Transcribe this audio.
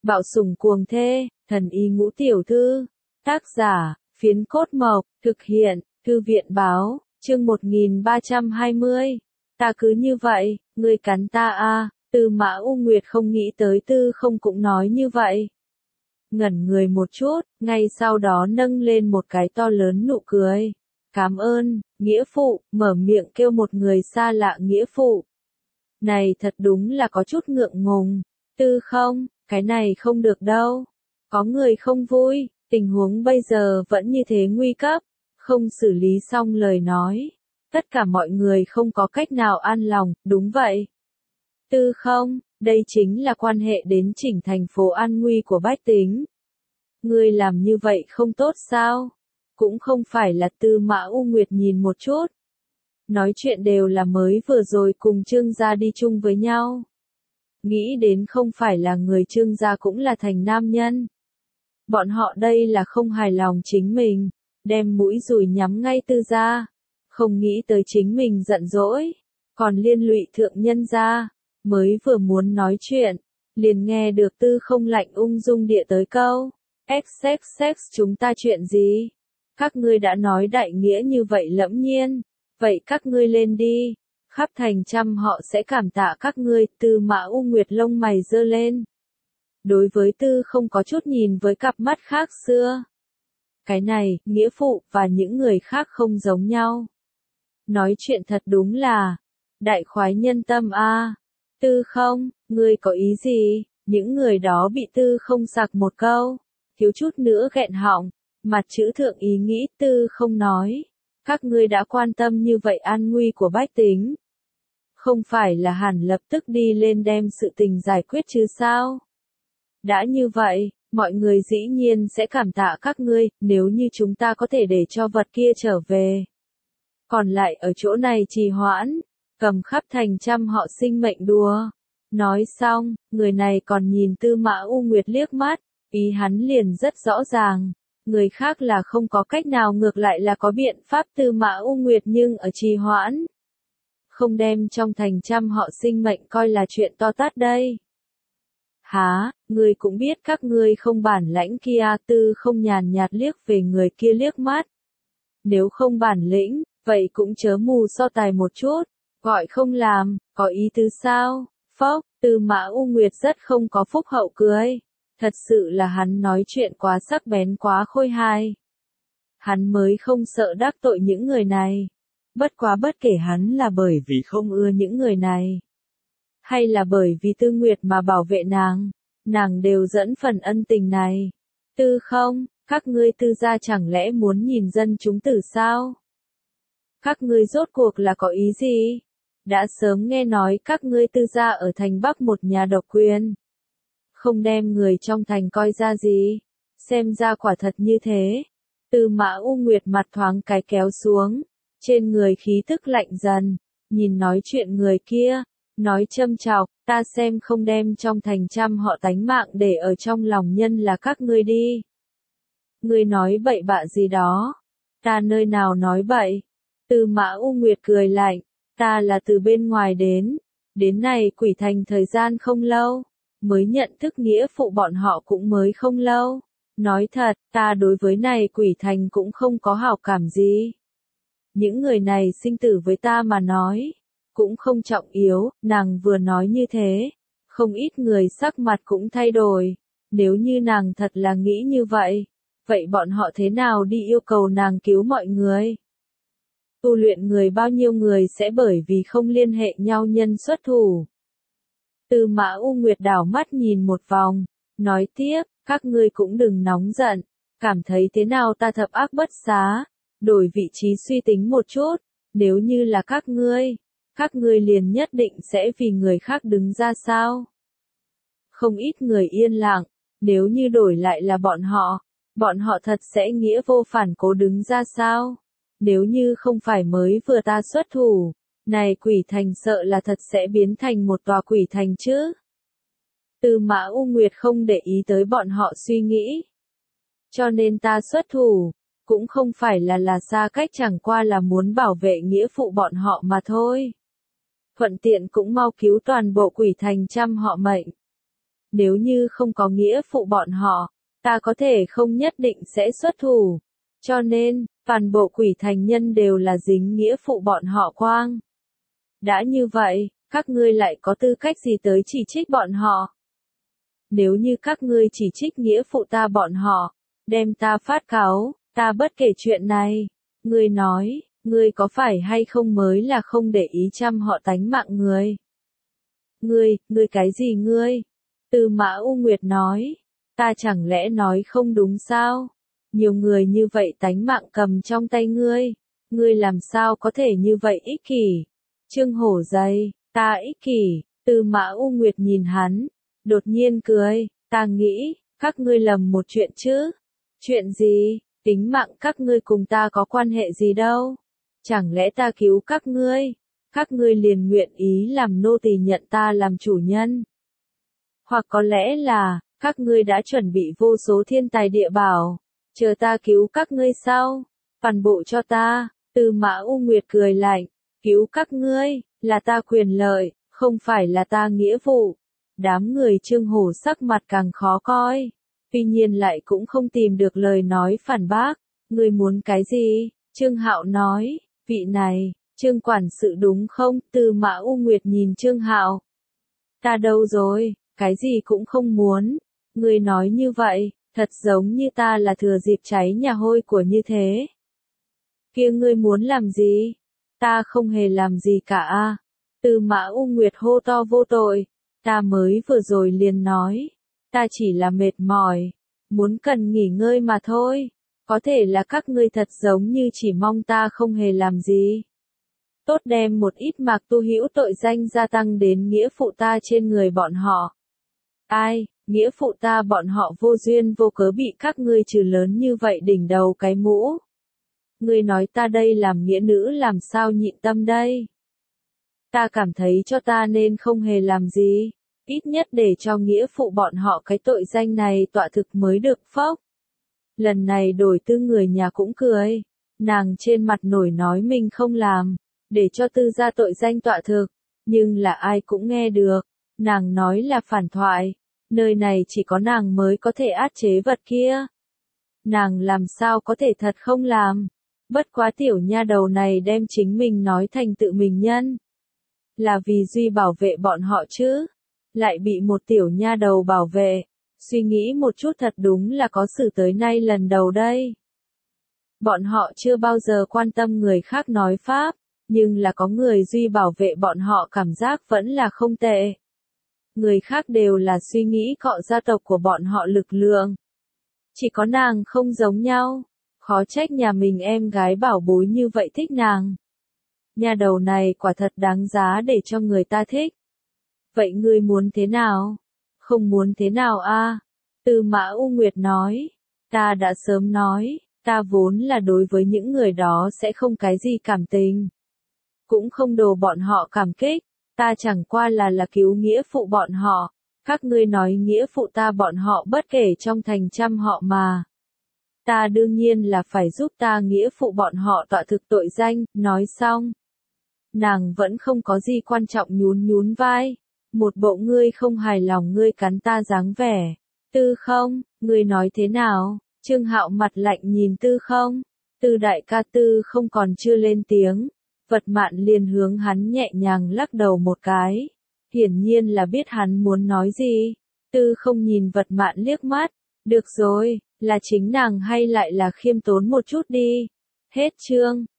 Bạo sủng cuồng thê, thần y ngũ tiểu thư. Tác giả, Phiến Cốt Mộc, thực hiện, Thư viện báo, chương 1320. Ta cứ như vậy, ngươi cắn ta à, Tư Mã U Nguyệt không nghĩ tới Tư Không cũng nói như vậy. Ngẩn người một chút, ngay sau đó nâng lên một cái to lớn nụ cười. Cảm ơn, nghĩa phụ, mở miệng kêu một người xa lạ nghĩa phụ. Này thật đúng là có chút ngượng ngùng. Tư Không, cái này không được đâu. Có người không vui, tình huống bây giờ vẫn như thế nguy cấp. Không xử lý xong lời nói. Tất cả mọi người không có cách nào an lòng, đúng vậy. Tư Không, đây chính là quan hệ đến chỉnh thành phố an nguy của bách tính. Ngươi làm như vậy không tốt sao? Cũng không phải là Tư Mã U Nguyệt nhìn một chút. Nói chuyện đều là mới vừa rồi cùng Trương gia đi chung với nhau. Nghĩ đến không phải là người Trương gia cũng là thành nam nhân. Bọn họ đây là không hài lòng chính mình, đem mũi dùi nhắm ngay Tư gia. Không nghĩ tới chính mình giận dỗi, còn liên lụy thượng nhân gia. Mới vừa muốn nói chuyện, liền nghe được Tư Không lạnh ung dung địa tới câu. XXX chúng ta chuyện gì? Các ngươi đã nói đại nghĩa như vậy lẫm nhiên. Vậy các ngươi lên đi. Khắp thành trăm họ sẽ cảm tạ các ngươi. Tư Mã U Nguyệt lông mày giơ lên. Đối với Tư Không có chút nhìn với cặp mắt khác xưa. Cái này, nghĩa phụ, và những người khác không giống nhau. Nói chuyện thật đúng là, đại khoái nhân tâm a. Tư Không, ngươi có ý gì? Những người đó bị Tư Không sặc một câu, thiếu chút nữa nghẹn họng, mặt chữ thượng ý nghĩ. Tư Không nói, các ngươi đã quan tâm như vậy an nguy của bách tính. Không phải là hẳn lập tức đi lên đem sự tình giải quyết chứ sao? Đã như vậy, mọi người dĩ nhiên sẽ cảm tạ các ngươi, nếu như chúng ta có thể để cho vật kia trở về. Còn lại ở chỗ này trì hoãn, cầm khắp thành trăm họ sinh mệnh đùa. Nói xong, người này còn nhìn Tư Mã U Nguyệt liếc mắt, ý hắn liền rất rõ ràng. Người khác là không có cách nào, ngược lại là có biện pháp. Tư Mã U Nguyệt nhưng ở trì hoãn. Không đem trong thành trăm họ sinh mệnh coi là chuyện to tát đây. Hả, ngươi cũng biết các ngươi không bản lãnh kia. Tư Không nhàn nhạt liếc về người kia liếc mắt. Nếu không bản lĩnh, vậy cũng chớ mù so tài một chút. Gọi không làm, có ý tứ sao? Phốc, Tư Mã U Nguyệt rất không có phúc hậu cười. Thật sự là hắn nói chuyện quá sắc bén, quá khôi hài. Hắn mới không sợ đắc tội những người này. Bất quá bất kể hắn là bởi vì không ưa những người này, hay là bởi vì Tư Nguyệt mà bảo vệ nàng đều dẫn phần ân tình này. Tư Không, các ngươi Tư gia chẳng lẽ muốn nhìn dân chúng tử sao? Các ngươi rốt cuộc là có ý gì? Đã sớm nghe nói các ngươi Tư gia ở thành Bắc một nhà độc quyền. Không đem người trong thành coi ra gì. Xem ra quả thật như thế. Tư Mã U Nguyệt mặt thoáng cái kéo xuống. Trên người khí tức lạnh dần. Nhìn nói chuyện người kia. Nói châm chọc, ta xem không đem trong thành trăm họ tánh mạng để ở trong lòng nhân là các ngươi đi. Ngươi nói bậy bạ gì đó? Ta nơi nào nói bậy? Tư Mã U Nguyệt cười lạnh. Ta là từ bên ngoài đến này Quỷ Thành thời gian không lâu, mới nhận thức nghĩa phụ bọn họ cũng mới không lâu. Nói thật, ta đối với này Quỷ Thành cũng không có hảo cảm gì. Những người này sinh tử với ta mà nói, cũng không trọng yếu. Nàng vừa nói như thế, không ít người sắc mặt cũng thay đổi. Nếu như nàng thật là nghĩ như vậy, vậy bọn họ thế nào đi yêu cầu nàng cứu mọi người? Tu luyện người bao nhiêu người sẽ bởi vì không liên hệ nhau nhân xuất thủ. Tư Mã U Nguyệt đảo mắt nhìn một vòng, nói tiếp, các ngươi cũng đừng nóng giận, cảm thấy thế nào ta thập ác bất xá, đổi vị trí suy tính một chút, nếu như là các ngươi liền nhất định sẽ vì người khác đứng ra sao? Không ít người yên lặng, nếu như đổi lại là bọn họ thật sẽ nghĩa vô phản cố đứng ra sao? Nếu như không phải mới vừa ta xuất thủ, này Quỷ Thành sợ là thật sẽ biến thành một tòa quỷ thành chứ. Tư Mã U Nguyệt không để ý tới bọn họ suy nghĩ. Cho nên ta xuất thủ, cũng không phải là xa cách, chẳng qua là muốn bảo vệ nghĩa phụ bọn họ mà thôi. Thuận tiện cũng mau cứu toàn bộ Quỷ Thành trăm họ mệnh. Nếu như không có nghĩa phụ bọn họ, ta có thể không nhất định sẽ xuất thủ. Cho nên, toàn bộ quỷ thành nhân đều là dính nghĩa phụ bọn họ quang. Đã như vậy, các ngươi lại có tư cách gì tới chỉ trích bọn họ? Nếu như các ngươi chỉ trích nghĩa phụ ta bọn họ, đem ta phát cáo, ta bất kể chuyện này. Ngươi nói, ngươi có phải hay không mới là không để ý chăm họ tánh mạng người? Ngươi cái gì ngươi? Tư Mã U Nguyệt nói, ta chẳng lẽ nói không đúng sao? Nhiều người như vậy tánh mạng cầm trong tay ngươi làm sao có thể như vậy ích kỷ? Trương Hổ dày, ta ích kỷ, Tư Mã U Nguyệt nhìn hắn, đột nhiên cười, ta nghĩ, các ngươi lầm một chuyện chứ? Chuyện gì? Tính mạng các ngươi cùng ta có quan hệ gì đâu? Chẳng lẽ ta cứu các ngươi liền nguyện ý làm nô tỳ nhận ta làm chủ nhân? Hoặc có lẽ là, các ngươi đã chuẩn bị vô số thiên tài địa bảo, chờ ta cứu các ngươi sau, toàn bộ cho ta. Tư Mã U Nguyệt cười lạnh, cứu các ngươi, là ta quyền lợi, không phải là ta nghĩa vụ. Đám người Trương Hổ sắc mặt càng khó coi, tuy nhiên lại cũng không tìm được lời nói phản bác. Ngươi muốn cái gì? Trương Hạo nói, vị này, Trương quản sự đúng không? Tư Mã U Nguyệt nhìn Trương Hạo. Ta đâu rồi, cái gì cũng không muốn. Ngươi nói như vậy, thật giống như ta là thừa dịp cháy nhà hôi của như thế. Kia ngươi muốn làm gì? Ta không hề làm gì cả a. Tư Mã U Nguyệt hô to vô tội, ta mới vừa rồi liền nói, ta chỉ là mệt mỏi, muốn cần nghỉ ngơi mà thôi. Có thể là các ngươi thật giống như chỉ mong ta không hề làm gì. Tốt đem một ít mạc tu hữu tội danh gia tăng đến nghĩa phụ ta trên người bọn họ. Ai, nghĩa phụ ta bọn họ vô duyên vô cớ bị các ngươi trừ lớn như vậy đỉnh đầu cái mũ. Ngươi nói ta đây làm nghĩa nữ làm sao nhịn tâm đây? Ta cảm thấy cho ta nên không hề làm gì, ít nhất để cho nghĩa phụ bọn họ cái tội danh này tọa thực mới được phốc. Lần này đổi tư người nhà cũng cười, nàng trên mặt nổi nói mình không làm, để cho tư gia tội danh tọa thực, nhưng là ai cũng nghe được, nàng nói là phản thoại, nơi này chỉ có nàng mới có thể áp chế vật kia. Nàng làm sao có thể thật không làm, bất quá tiểu nha đầu này đem chính mình nói thành tự mình nhân. Là vì Duy bảo vệ bọn họ chứ, lại bị một tiểu nha đầu bảo vệ. Suy nghĩ một chút thật đúng là có sự tới nay lần đầu đây. Bọn họ chưa bao giờ quan tâm người khác nói pháp, nhưng là có người Duy bảo vệ bọn họ cảm giác vẫn là không tệ. Người khác đều là suy nghĩ cọ gia tộc của bọn họ lực lượng. Chỉ có nàng không giống nhau, khó trách nhà mình em gái bảo bối như vậy thích nàng. Nhà đầu này quả thật đáng giá để cho người ta thích. Vậy ngươi muốn thế nào? Không muốn thế nào a? Tư Mã U Nguyệt nói, ta đã sớm nói, ta vốn là đối với những người đó sẽ không cái gì cảm tình. Cũng không đồ bọn họ cảm kích, ta chẳng qua là cứu nghĩa phụ bọn họ. Các ngươi nói nghĩa phụ ta bọn họ bất kể trong thành trăm họ mà. Ta đương nhiên là phải giúp ta nghĩa phụ bọn họ tọa thực tội danh, nói xong. Nàng vẫn không có gì quan trọng nhún vai. Một bộ ngươi không hài lòng ngươi cắn ta dáng vẻ. Tư không, ngươi nói thế nào? Trương Hạo mặt lạnh nhìn Tư không. Tư đại ca Tư không còn chưa lên tiếng. Vật Mạn liền hướng hắn nhẹ nhàng lắc đầu một cái. Hiển nhiên là biết hắn muốn nói gì. Tư không nhìn Vật Mạn liếc mắt. Được rồi, là chính nàng hay lại là khiêm tốn một chút đi. Hết chương.